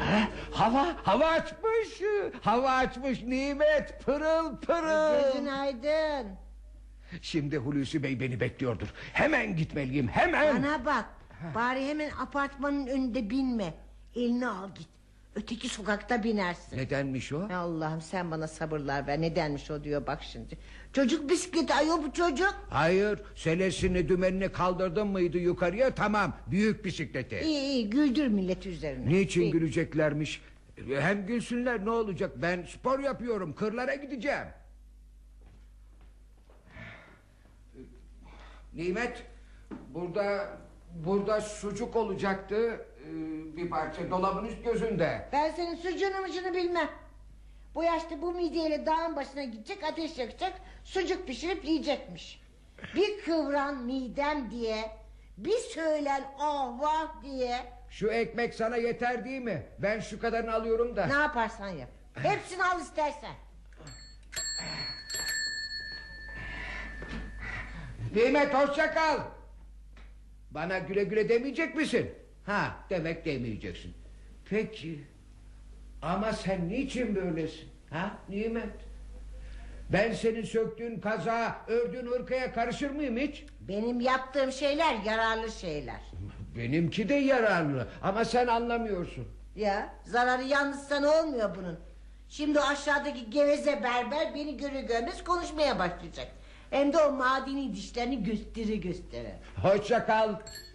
Hava açmış. Hava açmış Nimet. Pırıl pırıl. Gözün aydın. Şimdi Hulusi Bey beni bekliyordur. Hemen gitmeliyim, hemen. Bana bak. Bari hemen apartmanın önünde binme. Elini al git. Öteki sokakta binersin. Nedenmiş o? Allah'ım sen bana sabırlar ver. Nedenmiş o diyor bak şimdi. Çocuk bisikleti ayol bu çocuk. Hayır, selesini dümenini kaldırdın mıydı yukarıya? Tamam, büyük bisikleti. İyi güldür milleti üzerine. Niçin güleceklermiş? Hem gülsünler, ne olacak? Ben spor yapıyorum, kırlara gideceğim. Nimet, burada sucuk olacaktı. Bir parça dolabın üst gözünde. Ben senin sucuğunu mucunu bilmem. Bu yaşta bu mideyle dağın başına gidecek, ateş yakacak, sucuk pişirip yiyecekmiş. Bir kıvran midem diye, bir söylen ah vah diye. Şu ekmek sana yeter değil mi? Ben şu kadarını alıyorum da. Ne yaparsan yap. Hepsini al istersen. Nimet hoşça kal. Bana güle güle demeyecek misin? Ha, demek demeyeceksin. Peki. Ama sen niçin böylesin? Ha, Nimet? Ben senin söktüğün kazağa, ördüğün hırkaya karışır mıyım hiç? Benim yaptığım şeyler yararlı şeyler. Benimki de yararlı ama sen anlamıyorsun. Ya zararı yalnız sana olmuyor bunun. Şimdi o aşağıdaki geveze berber beni görür görmez konuşmaya başlayacak. Hem de o madeni dişlerini göstere. Hoşça kal.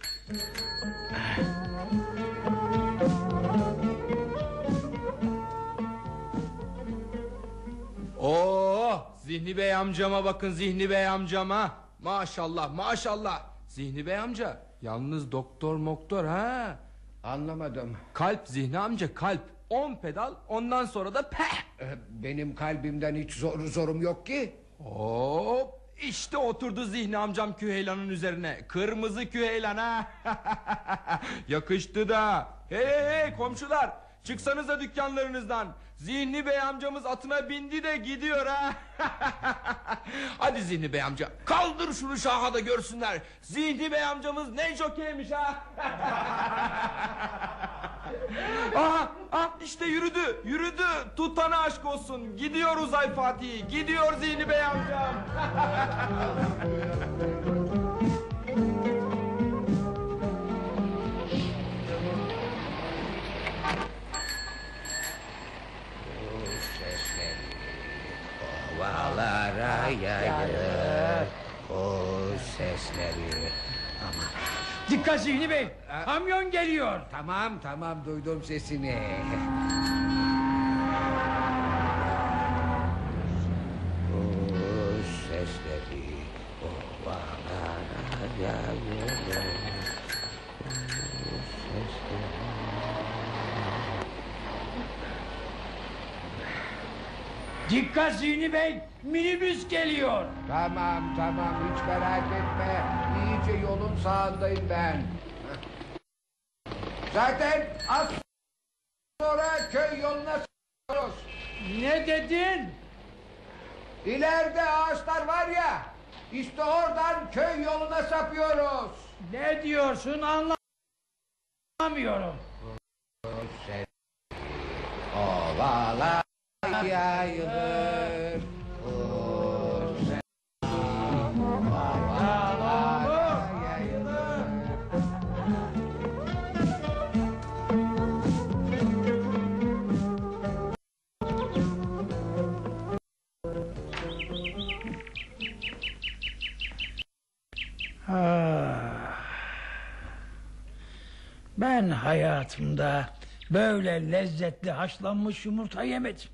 Zihni Bey amcama bakın, Zihni Bey amcama. Maşallah maşallah. Zihni Bey amca yalnız doktor ha. Anlamadım. Kalp Zihni amca, kalp. 10 pedal, ondan sonra da peh. Benim kalbimden hiç zorum yok ki. Hop, işte oturdu Zihni amcam Küheylan'ın üzerine. Kırmızı Küheylan ha. Yakıştı da. Hey komşular, çıksanıza dükkanlarınızdan. Zihni Bey amcamız atına bindi de gidiyor ha. Hadi Zihni Bey amca, kaldır şunu şaha da görsünler. Zihni Bey amcamız ne jokeymiş ha. İşte yürüdü. Tutana aşk olsun. Gidiyor Uzay Fatih, gidiyor Zihni Bey amcam. Ovalara yayılır o sesleri. Aman. Dikkat Zihni Bey, kamyon geliyor. Tamam duydum sesini. O sesleri ovalara yayılır. O sesleri. Dikkat Zihni Bey, minibüs geliyor. Tamam hiç merak etme. İyice yolun sağındayım ben. Zaten az sonra köy yoluna s***yoruz. Ne dedin? İleride ağaçlar var ya, işte oradan köy yoluna sapıyoruz. Ne diyorsun anlamıyorum. Ovalar yayılır. Ben hayatımda böyle lezzetli haşlanmış yumurta yemedim.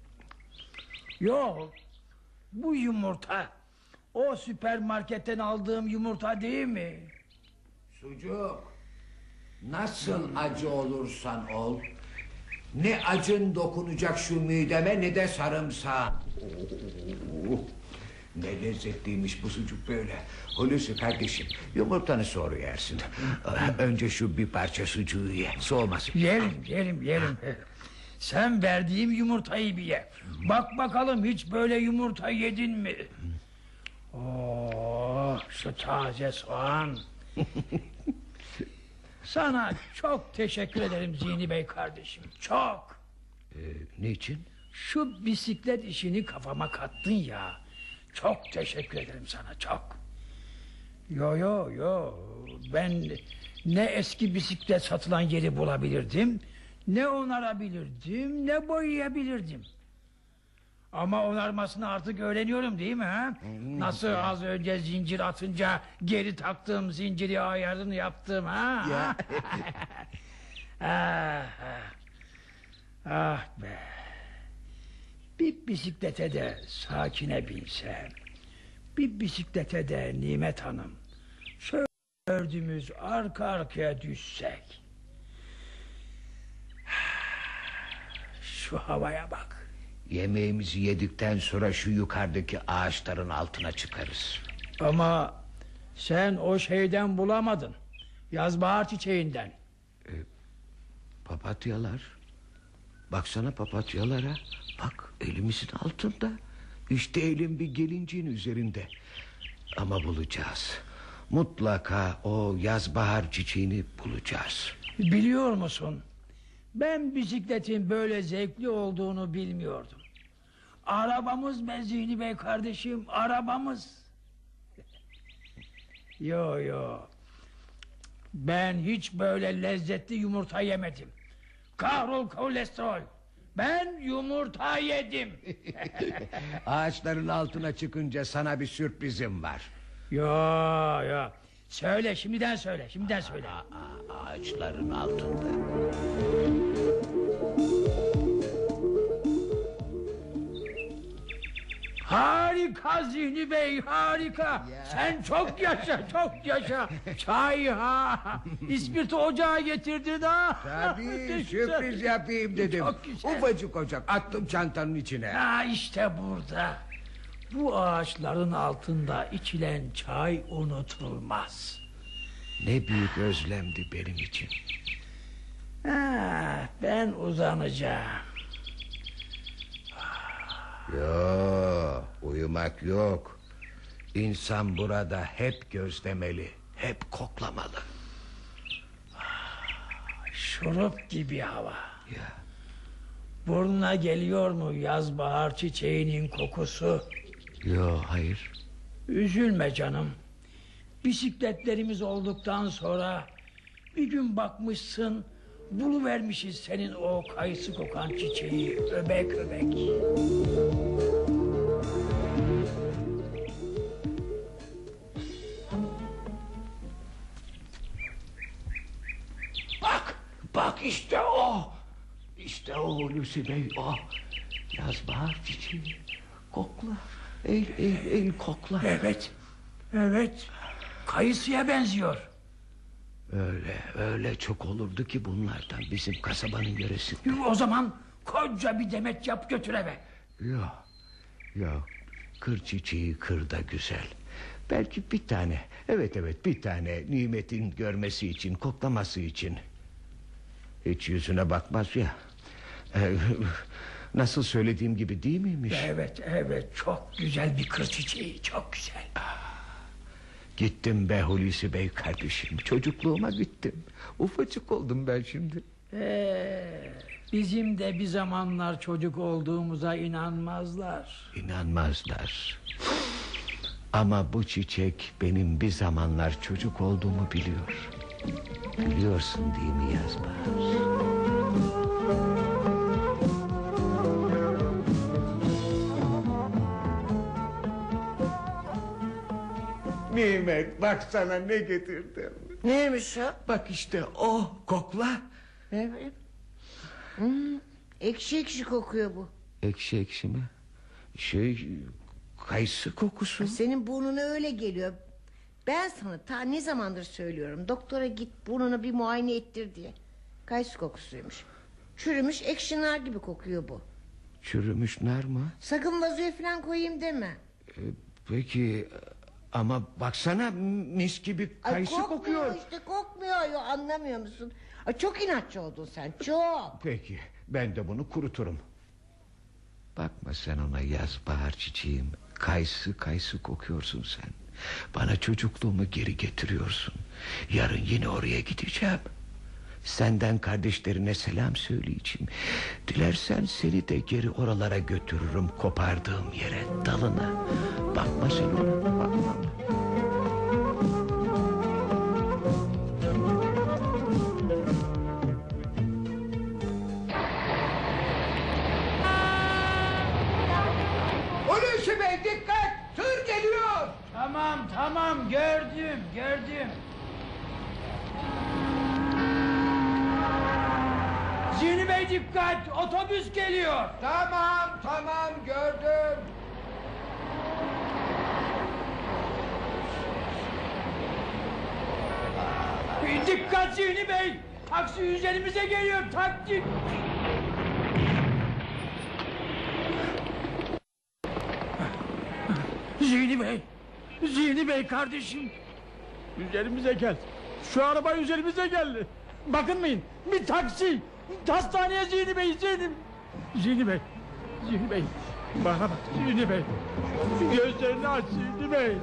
Yok, bu yumurta o süpermarketten aldığım yumurta değil mi? Sucuk, nasıl acı olursan ol, ne acın dokunacak şu mideme ne de sarımsağı. Ne lezzetliymiş bu sucuk böyle. Hulusi kardeşim, yumurtanı sonra yersin. Önce şu bir parça sucuğu ye, soğumasın. Yerim. Sen verdiğim yumurtayı bir ye. Bak bakalım hiç böyle yumurta yedin mi? Şu taze soğan. Sana çok teşekkür ederim Zihni Bey kardeşim. Çok. Niçin? Şu bisiklet işini kafama kattın ya. Çok teşekkür ederim sana, çok. Yo. Ben ne eski bisiklet satılan yeri bulabilirdim, ne onarabilirdim, ne boyayabilirdim. Ama onarmasını artık öğreniyorum değil mi? Ha? Nasıl az önce zincir atınca geri taktığım zinciri ayarını yaptım ha? Ya. Ah be. Bir bisiklete de Sakine binsem, bir bisiklete de Nimet Hanım, şöyle dördümüz arka arkaya düşsek. Şu havaya bak. Yemeğimizi yedikten sonra şu yukarıdaki ağaçların altına çıkarız. Ama sen o şeyden bulamadın. Yazbahar çiçeğinden. Papatyalar. Baksana papatyalara. Bak elimizin altında. İşte elim bir gelinciğin üzerinde. Ama bulacağız. Mutlaka o yazbahar çiçeğini bulacağız. Biliyor musun? Ben bisikletin böyle zevkli olduğunu bilmiyordum. Arabamız be Zihni Bey kardeşim, arabamız. Yo. Ben hiç böyle lezzetli yumurta yemedim. Kahrol kolesterol. Ben yumurta yedim. Ağaçların altına çıkınca sana bir sürprizim var. Yo. Söyle, şimdiden söyle. Ağaçların altında. Harika Zihni Bey, harika. Ya. Sen çok yaşa. Çay ha. İspirto ocağı getirdin ha. Tabii sürpriz yapayım dedim. Ufacık ocak attım çantanın içine. Ha işte burada. Bu ağaçların altında içilen çay unutulmaz. Ne büyük özlemdi benim için. Ben uzanacağım. Yok, uyumak yok. İnsan burada hep gözlemeli, hep koklamalı. Şurup gibi hava. Ya. Burnuna geliyor mu yazbahar çiçeğinin kokusu? Yok, hayır. Üzülme canım. Bisikletlerimiz olduktan sonra bir gün bakmışsın, buluvermişiz senin o kayısı kokan çiçeği öbek. Bak işte o. İşte o Hulusi Bey, o. Yazbahar çiçeği. Kokla. El kokla. Evet. Kayısıya benziyor. Öyle çok olurdu ki bunlardan bizim kasabanın yöresinde. O zaman koca bir demet yap götür eve. Yok. Kır çiçeği kırda güzel. Belki bir tane. Evet bir tane Nimet'in görmesi için, koklaması için. Hiç yüzüne bakmaz ya. Nasıl söylediğim gibi değil miymiş? Evet çok güzel bir kır çiçeği, çok güzel. Gittim be Hulusi Bey kardeşim, çocukluğuma gittim. Ufacık oldum ben şimdi. Bizim de bir zamanlar çocuk olduğumuza inanmazlar. Ama bu çiçek benim bir zamanlar çocuk olduğumu biliyor. Biliyorsun değil mi Yazbahar? Nimet, bak sana ne getirdim. Neymiş o? Bak işte o, kokla. Evet. Ekşi kokuyor bu. Ekşi mi? Kayısı kokusu. Senin burnuna öyle geliyor. Ben sana ta ne zamandır söylüyorum, doktora git burnunu bir muayene ettir diye. Kayısı kokusuymuş. Çürümüş ekşi nar gibi kokuyor bu. Çürümüş nar mı? Sakın vazoya falan koyayım deme. Peki ama baksana mis gibi kayısı kokuyor. İşte kokmuyor, anlamıyor musun? Çok inatçı oldun sen, çok. Peki ben de bunu kuruturum. Bakma sen ona Yazbahar çiçeğim. Kayısı kokuyorsun sen. Bana çocukluğumu geri getiriyorsun. Yarın yine oraya gideceğim. Senden kardeşlerine selam söyleyeceğim. Dilersen seni de geri oralara götürürüm, kopardığım yere, dalına. Bakma sen ona, bakma. Hulusi Bey dikkat! Tır geliyor! Tamam gördüm. Zihni Bey dikkat, otobüs geliyor. Tamam gördüm. Dikkat Zihni Bey, taksi üzerimize geliyor, taksi. Zihni Bey kardeşim. Üzerimize gel. Şu araba üzerimize geldi. Bakınmayın, bir taksi. Hastaneye Zihni Bey. Zihni Bey. Bana bak Zihni Bey. Gözlerini aç Zihni Bey.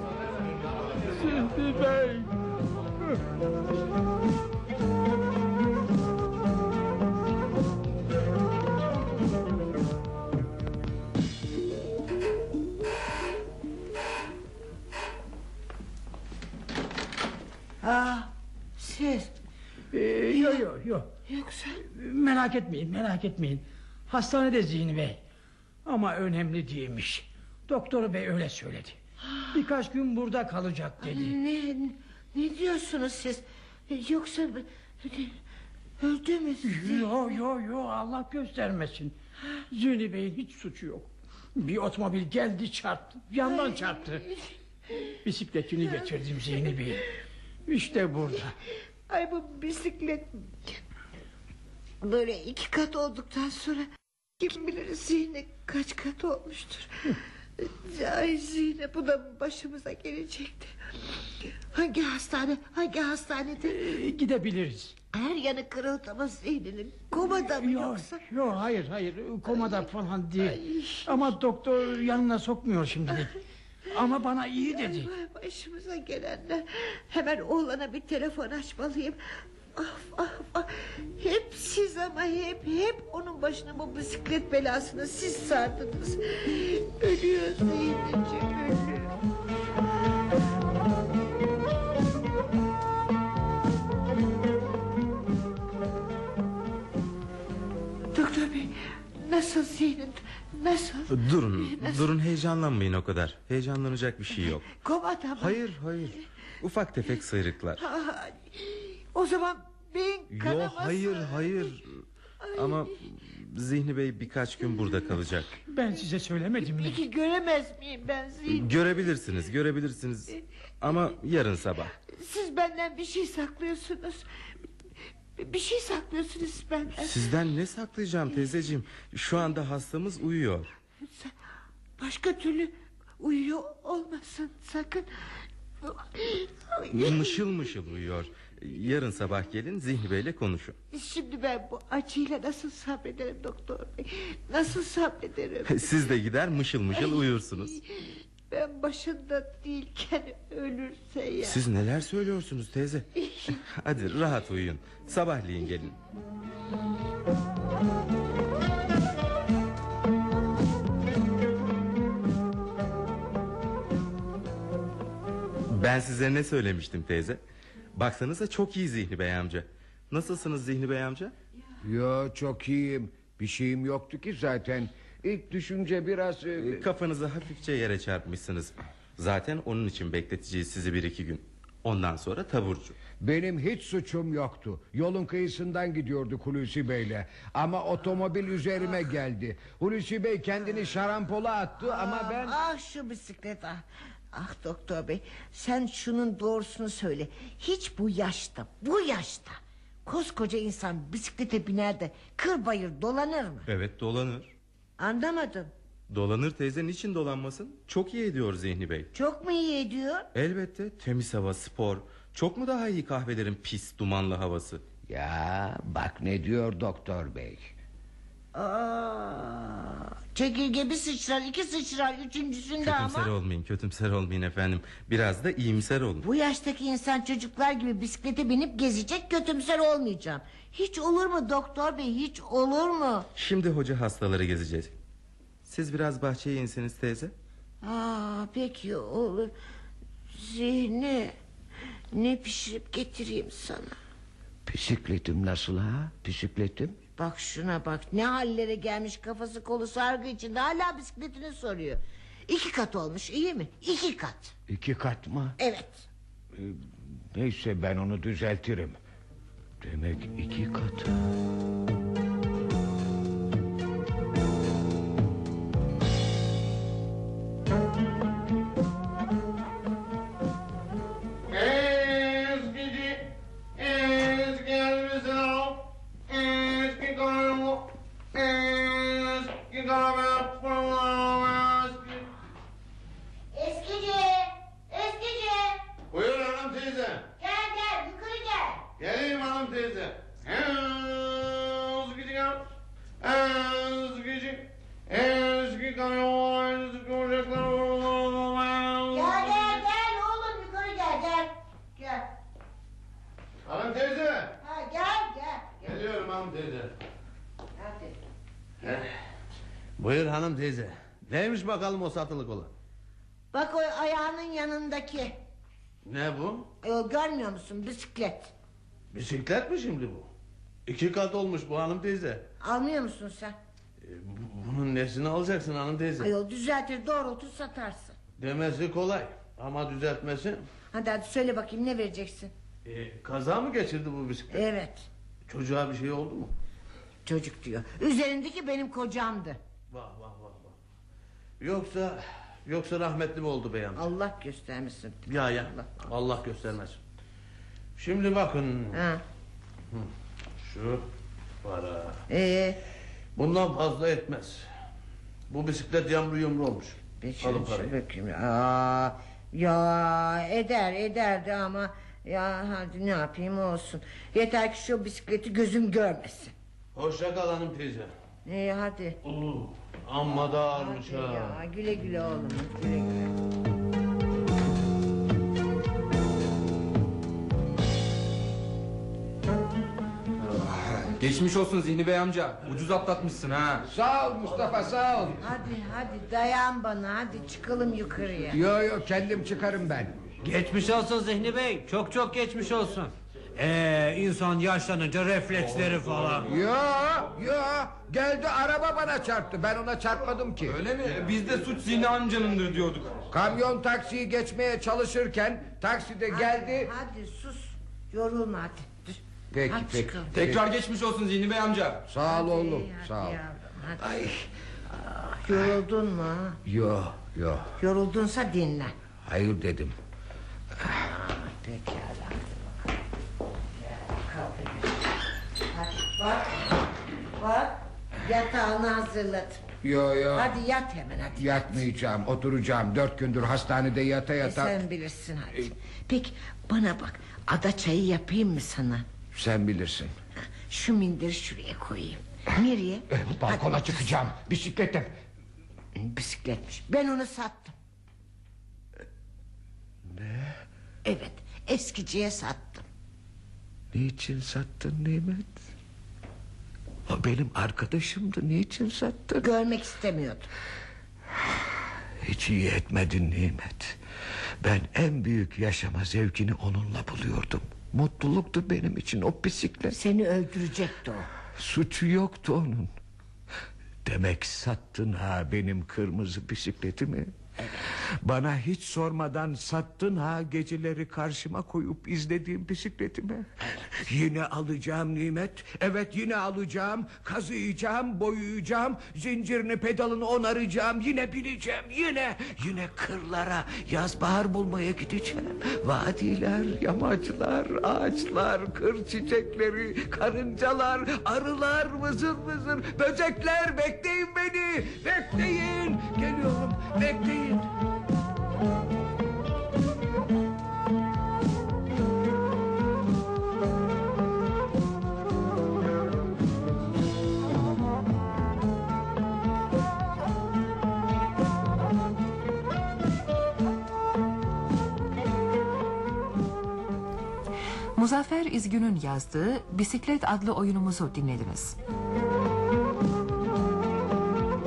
Siz? Yok. Yoksa? Merak etmeyin. Hastanede Zihni Bey. Ama önemli değilmiş. Doktor bey öyle söyledi. Birkaç gün burada kalacak dedi. Ne diyorsunuz siz? Yoksa öldü mü? Yok, Allah göstermesin. Zihni Bey'in hiç suçu yok. Bir otomobil geldi çarptı. Yandan çarptı. Bisikletini getirdim Zihni Bey. İşte burada. Ay bu bisiklet böyle 2 kat olduktan sonra kim bilir Zihni kaç kat olmuştur. Ay Zihni bu da başımıza gelecekti. Hangi hastanede? Gidebiliriz. Her yanı kırıldı mı Zihni'nin? Komada mı yoksa? Yok hayır komada falan değil. Ama doktor yanına sokmuyor şimdilik. Ama bana iyi dedi. Ay, başımıza gelenler. Hemen oğlana bir telefon açmalıyım. Hep siz ama hep onun başına bu bisiklet belasını siz sardınız. Ölüyor Zeynep'ciğim, ölüyor. Doktor bey, nasıl Zeynep? Nasıl? Durun heyecanlanmayın o kadar. Heyecanlanacak bir şey yok. Komada mı? Hayır. Ufak tefek sıyrıklar. O zaman beyin kanaması. Hayır. Ama Zihni Bey birkaç gün burada kalacak. Ben size söylemedim mi? Peki göremez miyim ben Zihni? Görebilirsiniz. Ama yarın sabah. Siz benden bir şey saklıyorsunuz. Bir şey saklıyorsunuz benden. Sizden ne saklayacağım teyzeciğim? Şu anda hastamız uyuyor. Başka türlü uyuyor olmasın sakın. Mışıl uyuyor. Yarın sabah gelin Zihni Bey'le konuşun. Şimdi ben bu acıyla nasıl sabrederim doktor bey? Nasıl sabrederim? Siz de gider mışıl uyursunuz. Ben başında değilken ölürse ya. Siz neler söylüyorsunuz teyze? Hadi rahat uyuyun. Sabahleyin gelin. Ben size ne söylemiştim teyze? Baksanıza çok iyi Zihni Bey amca. Nasılsınız Zihni Bey amca? Yo çok iyiyim. Bir şeyim yoktu ki zaten. İlk düşünce biraz... Kafanızı hafifçe yere çarpmışsınız. Zaten onun için bekleteceğiz sizi 1-2 gün. Ondan sonra taburcu. Benim hiç suçum yoktu. Yolun kıyısından gidiyorduk Hulusi Bey'le. Ama otomobil üzerime geldi. Hulusi Bey kendini şarampola attı ama ben... Şu bisiklet Ah doktor bey, sen şunun doğrusunu söyle. Hiç bu yaşta koskoca insan bisiklete biner de kır bayır dolanır mı? Evet dolanır. Anlamadım. Dolanır teyze, niçin dolanmasın? Çok iyi ediyor Zihni Bey. Çok mu iyi ediyor? Elbette, temiz hava, spor. Çok mu daha iyi kahvelerin pis dumanlı havası? Ya bak ne diyor doktor bey. Çekirge bir sıçrar, iki sıçrar, üçüncüsünde ama... Kötümser olmayın efendim. Biraz da iyimser olun. Bu yaştaki insan çocuklar gibi bisiklete binip gezecek, kötümser olmayacağım. Hiç olur mu doktor bey, hiç olur mu? Şimdi hoca hastaları gezeceğiz. Siz biraz bahçeye inseniz teyze. Peki olur. Zihni, ne pişirip getireyim sana? Bisikletim nasıl ha? Bisikletim? Bak şuna bak, ne hallere gelmiş, kafası kolu sargı içinde, hala bisikletini soruyor. 2 kat olmuş, iyi mi? 2 kat. 2 kat mı? Evet. Neyse, ben onu düzeltirim. Demek 2 kat. Buyur hanım teyze. Neymiş bakalım o satılık olan? Bak o ayağının yanındaki. Ne bu? Görmüyor musun, bisiklet? Bisiklet mi şimdi bu? 2 kat olmuş bu hanım teyze. Almıyor musun sen? Bunun nesini alacaksın hanım teyze? Ayol, düzeltir doğrultur satarsın. Demesi kolay ama düzeltmesi... Hadi söyle bakayım, ne vereceksin? Kaza mı geçirdi bu bisiklet? Evet. Çocuğa bir şey oldu mu? Çocuk diyor. Üzerindeki benim kocamdı. Vah. Yoksa rahmetli mi oldu bey amca? Allah göstermesin. Ya Allah göstermez. Şimdi bakın. Şu para. Bundan fazla etmez. Bu bisiklet yamru yumru olmuş. Alın parayı. Bakayım. Ya ederdi ama ya hadi ne yapayım, olsun. Yeter ki şu bisikleti gözüm görmesin. Hoşça kal hanım teyze. Hadi. Amma da ağırmış ha. Ya, güle güle oğlum, güle güle. Geçmiş olsun Zihni Bey amca. Ucuz atlatmışsın ha. Sağ ol Mustafa, sağ ol. Hadi dayan bana, hadi çıkalım yukarıya. Yo kendim çıkarım ben. Geçmiş olsun Zihni Bey. Çok geçmiş olsun. İnsan yaşlanınca refleksleri falan. Yo geldi, araba bana çarptı, ben ona çarpmadım ki. Öyle mi? Biz de suç Zihni amcanındır diyorduk. Kamyon taksiyi geçmeye çalışırken takside geldi. Hadi sus, yorulma hadi. Peki. Tekrar geçmiş olsun Zihni Bey amca. Sağ ol oğlum, sağ ol. Ay. Yoruldun mu? Yo. Yoruldunsa dinlen. Hayır dedim. Pekala. Bak yatağını hazırladım. Yo. Hadi yat hemen, hadi. Yatmayacağım, oturacağım. 4 gündür hastanede yata. Sen bilirsin hadi. Peki bana bak, ada çayı yapayım mı sana? Sen bilirsin. Şu minderi şuraya koyayım. Nereye? Balkona çıkacağım, bisikletim. Bisikletmiş, ben onu sattım. Ne? Evet, eskiciye sattım. Niçin sattın Nimet? O benim arkadaşımdı, niçin sattın? Görmek istemiyordum. Hiç iyi etmedin Nimet. Ben en büyük yaşama zevkini onunla buluyordum. Mutluluktu benim için o bisiklet. Seni öldürecekti o. Suçu yoktu onun. Demek sattın ha benim kırmızı bisikletimi. Evet. Bana hiç sormadan sattın ha geceleri karşıma koyup izlediğim bisikletimi. Evet. Yine alacağım Nimet. Evet, yine alacağım. Kazıyacağım, boyayacağım. Zincirini, pedalını onaracağım. Yine bineceğim. Yine kırlara, yaz bahar bulmaya gideceğim. Vadiler, yamaçlar, ağaçlar, kır çiçekleri, karıncalar, arılar, vızır vızır, böcekler, bekleyin beni. Bekleyin. Geliyorum. Bekleyin. Muzaffer İzgün'ün yazdığı Bisiklet adlı oyunumuzu dinlediniz.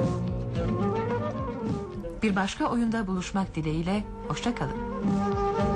Bir başka oyunda buluşmak dileğiyle, hoşça kalın.